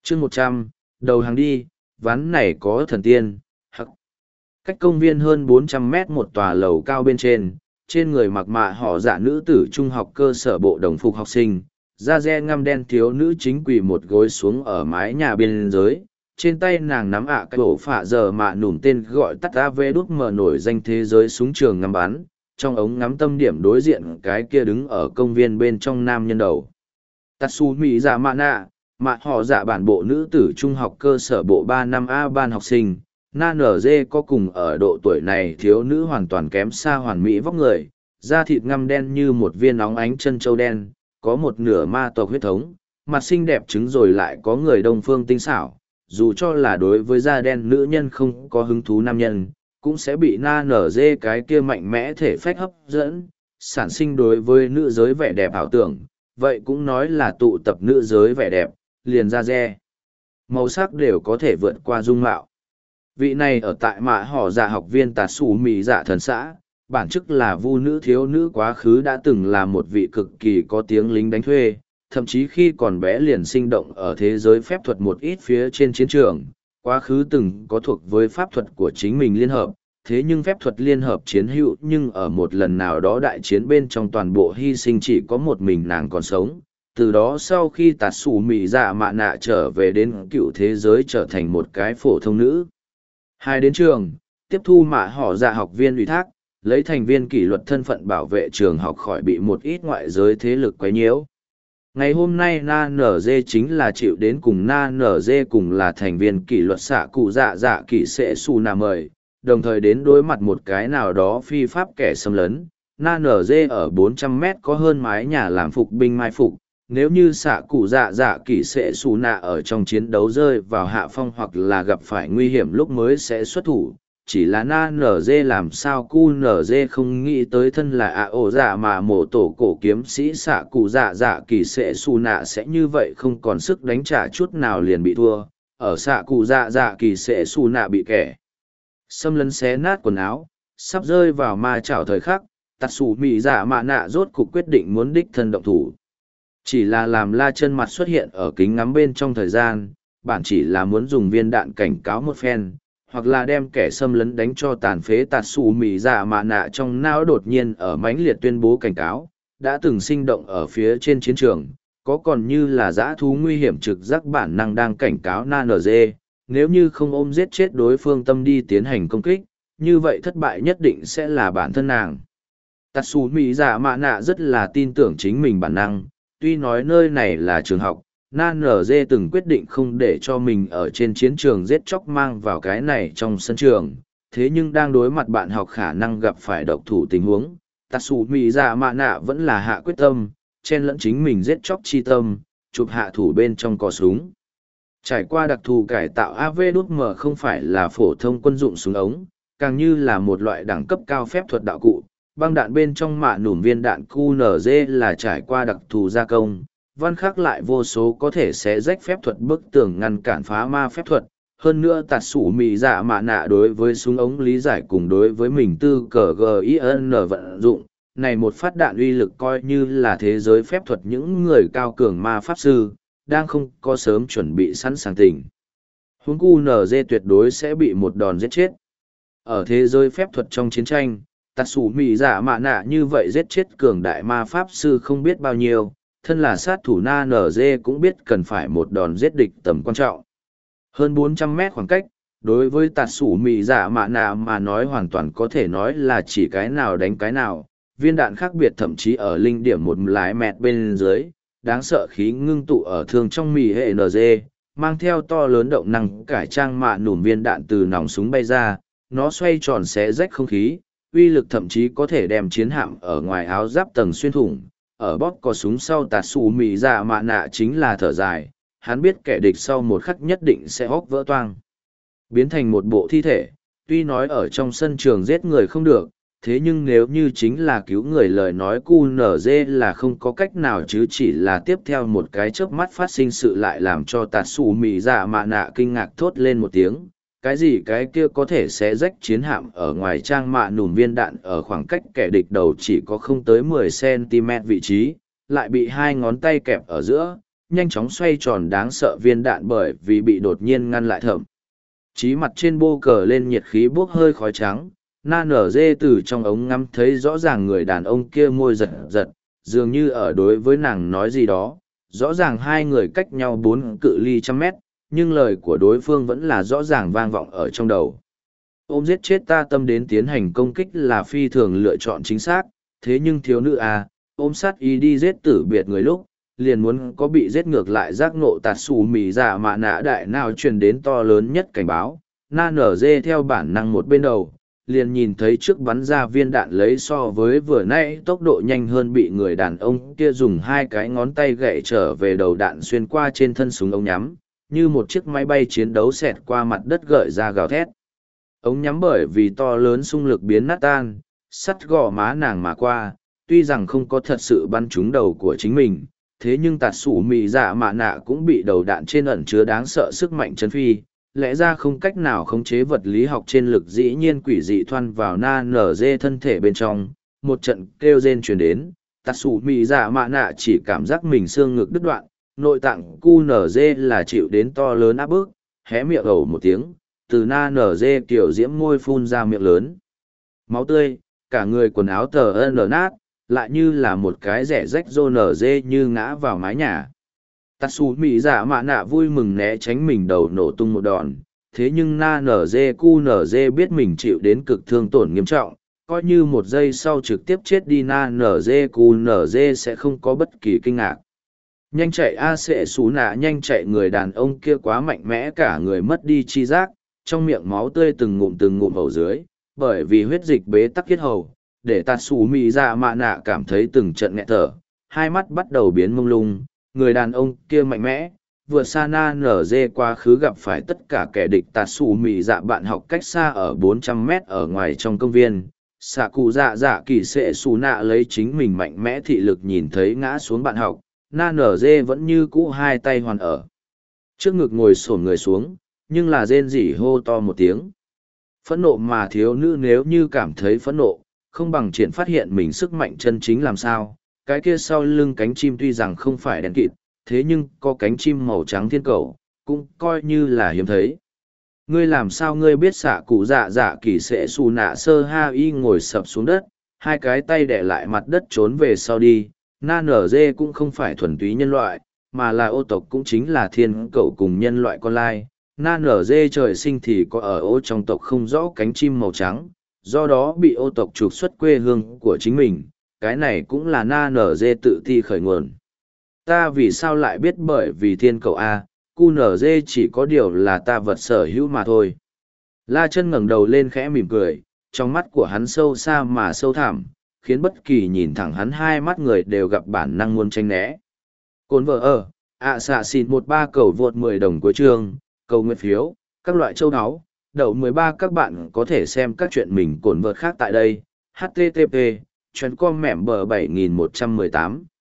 chương 100, đầu hàng đi, ván này có thần tiên. Hắc. Cách công viên hơn 400 mét một tòa lầu cao bên trên người mặc mạ họ dạ nữ tử trung học cơ sở bộ đồng phục học sinh, da re ngăm đen thiếu nữ chính quỳ một gối xuống ở mái nhà bên dưới. Trên tay nàng nắm cái bổ phạ giờ mạ nủm tên gọi tắt AV đút mở nổi danh thế giới súng trường ngắm bắn, trong ống ngắm tâm điểm đối diện cái kia đứng ở công viên bên trong nam nhân đầu. Tatsumi dạ mạ nạ, mạ họ dạ bản bộ nữ tử trung học cơ sở bộ 3 năm A ban học sinh, na nở dê có cùng ở độ tuổi này thiếu nữ hoàn toàn kém xa hoàn mỹ vóc người, da thịt ngăm đen như một viên óng ánh chân trâu đen, có một nửa ma tộc huyết thống, mặt xinh đẹp trứng rồi lại có người đông phương tinh xảo, dù cho là đối với da đen nữ nhân không có hứng thú nam nhân, cũng sẽ bị na nở dê cái kia mạnh mẽ thể phách hấp dẫn, sản sinh đối với nữ giới vẻ đẹp ảo tưởng, vậy cũng nói là tụ tập nữ giới vẻ đẹp, liền da dê. Màu sắc đều có thể vượt qua dung mạo. Vị này ở tại mạ họ dạ học viên tà sủ mì dạ thần xã, bản chức là vu nữ thiếu nữ quá khứ đã từng là một vị cực kỳ có tiếng lính đánh thuê, thậm chí khi còn bé liền sinh động ở thế giới phép thuật một ít phía trên chiến trường, quá khứ từng có thuộc với pháp thuật của chính mình liên hợp, thế nhưng phép thuật liên hợp chiến hữu nhưng ở một lần nào đó đại chiến bên trong toàn bộ hy sinh chỉ có một mình nàng còn sống. Từ đó sau khi tạt xù mị dạ mạ nạ trở về đến cựu thế giới trở thành một cái phổ thông nữ. Hai đến trường, tiếp thu mạ họ dạ học viên ủy thác, lấy thành viên kỷ luật thân phận bảo vệ trường học khỏi bị một ít ngoại giới thế lực quấy nhiễu. Ngày hôm nay Na Nở Dê chính là chịu đến cùng Na Nở Dê cùng là thành viên kỷ luật xạ cụ dạ dạ kỷ sẽ xù nà mời, đồng thời đến đối mặt một cái nào đó phi pháp kẻ xâm lấn. Na Nở Dê ở 400 mét có hơn mái nhà làm phục binh mai phục, nếu như xạ cụ dạ dạ kỷ sẽ xù nà ở trong chiến đấu rơi vào hạ phong hoặc là gặp phải nguy hiểm lúc mới sẽ xuất thủ. Chỉ là na nở dê làm sao cu nở dê không nghĩ tới thân là ạ ổ dạ mà mổ tổ cổ kiếm sĩ xạ cụ dạ dạ kỳ sẽ xù nạ sẽ như vậy không còn sức đánh trả chút nào liền bị thua. Ở xạ cụ dạ dạ kỳ sẽ xù nạ bị kẻ xâm lấn xé nát quần áo, sắp rơi vào ma chảo thời khắc, tạt xù mị dạ mạ nạ rốt cục quyết định muốn đích thân động thủ. Chỉ là làm la chân mặt xuất hiện ở kính ngắm bên trong thời gian, bản chỉ là muốn dùng viên đạn cảnh cáo một phen, hoặc là đem kẻ xâm lấn đánh cho tàn phế tạt xù mì dạ mạ nạ trong não đột nhiên ở mãnh liệt tuyên bố cảnh cáo, đã từng sinh động ở phía trên chiến trường, có còn như là dã thú nguy hiểm trực giác bản năng đang cảnh cáo NNZ, nếu như không ôm giết chết đối phương tâm đi tiến hành công kích, như vậy thất bại nhất định sẽ là bản thân nàng. Tạt xù mì dạ mạ nạ rất là tin tưởng chính mình bản năng, tuy nói nơi này là trường học, Nan NG từng quyết định không để cho mình ở trên chiến trường giết chóc mang vào cái này trong sân trường, thế nhưng đang đối mặt bạn học khả năng gặp phải độc thủ tình huống, Tatsumi dạ mạ nạ vẫn là hạ quyết tâm, chen lẫn chính mình giết chóc chi tâm, chụp hạ thủ bên trong cò súng. Trải qua đặc thù cải tạo AV-M không phải là phổ thông quân dụng súng ống, càng như là một loại đẳng cấp cao phép thuật đạo cụ, băng đạn bên trong mạ nủm viên đạn QNZ là trải qua đặc thù gia công. Văn khắc lại vô số có thể sẽ rách phép thuật bức tường ngăn cản phá ma phép thuật. Hơn nữa tạt sủ mị dạ mạ nạ đối với súng ống lý giải cùng đối với mình tư cờ GIN vận dụng. Này một phát đạn uy lực coi như là thế giới phép thuật những người cao cường ma pháp sư, đang không có sớm chuẩn bị sẵn sàng tình. Huống QNZ tuyệt đối sẽ bị một đòn giết chết. Ở thế giới phép thuật trong chiến tranh, tạt sủ mị dạ mạ nạ như vậy giết chết cường đại ma pháp sư không biết bao nhiêu. Thân là sát thủ na nở dê cũng biết cần phải một đòn giết địch tầm quan trọng. Hơn 400 mét khoảng cách, đối với tạt sủ mị dạ mạ nạ mà nói hoàn toàn có thể nói là chỉ cái nào đánh cái nào, viên đạn khác biệt thậm chí ở linh điểm một lái mẹt bên dưới, đáng sợ khí ngưng tụ ở thương trong mì hệ NG, mang theo to lớn động năng cải trang mạ nủm viên đạn từ nòng súng bay ra, nó xoay tròn xé rách không khí, uy lực thậm chí có thể đem chiến hạm ở ngoài áo giáp tầng xuyên thủng. Ở bóp có súng sau tạt xù mị dạ mạ nạ chính là thở dài, hắn biết kẻ địch sau một khắc nhất định sẽ hóc vỡ toang. Biến thành một bộ thi thể, tuy nói ở trong sân trường giết người không được, thế nhưng nếu như chính là cứu người lời nói QNZ là không có cách nào chứ chỉ là tiếp theo một cái chớp mắt phát sinh sự lại làm cho tạt xù mị dạ mạ nạ kinh ngạc thốt lên một tiếng. Cái gì cái kia có thể sẽ rách chiến hạm ở ngoài trang mạ nùm viên đạn ở khoảng cách kẻ địch đầu chỉ có không tới 10 cm vị trí, lại bị hai ngón tay kẹp ở giữa, nhanh chóng xoay tròn đáng sợ viên đạn bởi vì bị đột nhiên ngăn lại thậm chí mặt trên bô cờ lên nhiệt khí bốc hơi khói trắng. Na nở dê từ trong ống ngắm thấy rõ ràng người đàn ông kia môi giật giật, dường như ở đối với nàng nói gì đó. Rõ ràng hai người cách nhau 4 cự ly trăm mét, nhưng lời của đối phương vẫn là rõ ràng vang vọng ở trong đầu. Ôm giết chết ta tâm đến tiến hành công kích là phi thường lựa chọn chính xác, thế nhưng thiếu nữ à, ôm sát ý đi giết tử biệt người lúc, liền muốn có bị giết ngược lại giác nộ tạt xù mì giả mạ nạ đại nào truyền đến to lớn nhất cảnh báo. Na nở dê theo bản năng một bên đầu, liền nhìn thấy trước bắn ra viên đạn lấy so với vừa nãy tốc độ nhanh hơn bị người đàn ông kia dùng hai cái ngón tay gậy trở về đầu đạn xuyên qua trên thân súng ống nhắm, như một chiếc máy bay chiến đấu xẹt qua mặt đất gợi ra gào thét. Ống nhắm bởi vì to lớn xung lực biến nát tan, sắt gò má nàng mà qua, tuy rằng không có thật sự bắn trúng đầu của chính mình, thế nhưng tạt sủ mì dạ mạ nạ cũng bị đầu đạn trên ẩn chứa đáng sợ sức mạnh chấn phi, lẽ ra không cách nào khống chế vật lý học trên lực dĩ nhiên quỷ dị thoăn vào na nở dê thân thể bên trong, một trận kêu rên truyền đến, tạt sủ mì dạ mạ nạ chỉ cảm giác mình xương ngực đứt đoạn, nội tạng cu nở dê là chịu đến to lớn áp bức, hé miệng ẩu một tiếng, từ na nở dê kiểu diễm môi phun ra miệng lớn. Máu tươi, cả người quần áo tờ nở nát, lại như là một cái rẻ rách rô nở dê như ngã vào mái nhà. Tatsu mỹ dạ mạ nạ vui mừng né tránh mình đầu nổ tung một đòn, thế nhưng na nở dê cu nở dê biết mình chịu đến cực thương tổn nghiêm trọng, coi như một giây sau trực tiếp chết đi na nở dê cu nở dê sẽ không có bất kỳ kinh ngạc. Nhanh chạy a sệ xú nạ nhanh chạy, người đàn ông kia quá mạnh mẽ cả người mất đi chi giác, trong miệng máu tươi từng ngụm vào dưới, bởi vì huyết dịch bế tắc yết hầu, để Tatsu mỹ dạ mạ nạ cảm thấy từng trận nghẹt thở, hai mắt bắt đầu biến mông lung. Người đàn ông kia mạnh mẽ, vượt xa na nở dê quá khứ gặp phải tất cả kẻ địch. Tatsu mỹ dạ bạn học cách xa ở 400 mét ở ngoài trong công viên. Xạ cụ dạ dạ kỳ sệ xù nạ lấy chính mình mạnh mẽ thị lực nhìn thấy ngã xuống bạn học, na nở dê vẫn như cũ hai tay hoàn ở trước ngực ngồi xổm người xuống, nhưng là rên rỉ hô to một tiếng. Phẫn nộ mà thiếu nữ nếu như cảm thấy phẫn nộ, không bằng triển phát hiện mình sức mạnh chân chính làm sao. Cái kia sau lưng cánh chim tuy rằng không phải đen kịt, thế nhưng có cánh chim màu trắng thiên cầu, cũng coi như là hiếm thấy. Ngươi làm sao ngươi biết? Xạ cụ dạ dạ kỳ sẽ xù nạ sơ ha y ngồi sập xuống đất, hai cái tay đẻ lại mặt đất trốn về sau đi. Na nở dê cũng không phải thuần túy nhân loại, mà là ô tộc, cũng chính là thiên cầu cùng nhân loại con lai. Na nở dê trời sinh thì có ở ô trong tộc không rõ cánh chim màu trắng, do đó bị ô tộc trục xuất quê hương của chính mình. Cái này cũng là na nở dê tự ti khởi nguồn. Ta vì sao lại biết? Bởi vì thiên cầu A, cu nở dê chỉ có điều là ta vật sở hữu mà thôi. La chân ngẩng đầu lên khẽ mỉm cười, trong mắt của hắn sâu xa mà sâu thẳm, khiến bất kỳ nhìn thẳng hắn hai mắt người đều gặp bản năng muốn tránh né. Cồn vợ ở, xạ xịt 13 cầu vượt 10 đồng của chương, cầu nguyện phiếu, các loại châu áo, đậu 13. Các bạn có thể xem các chuyện mình cồn vợt khác tại đây. HTTP, chuyến com mẻm bờ 7118.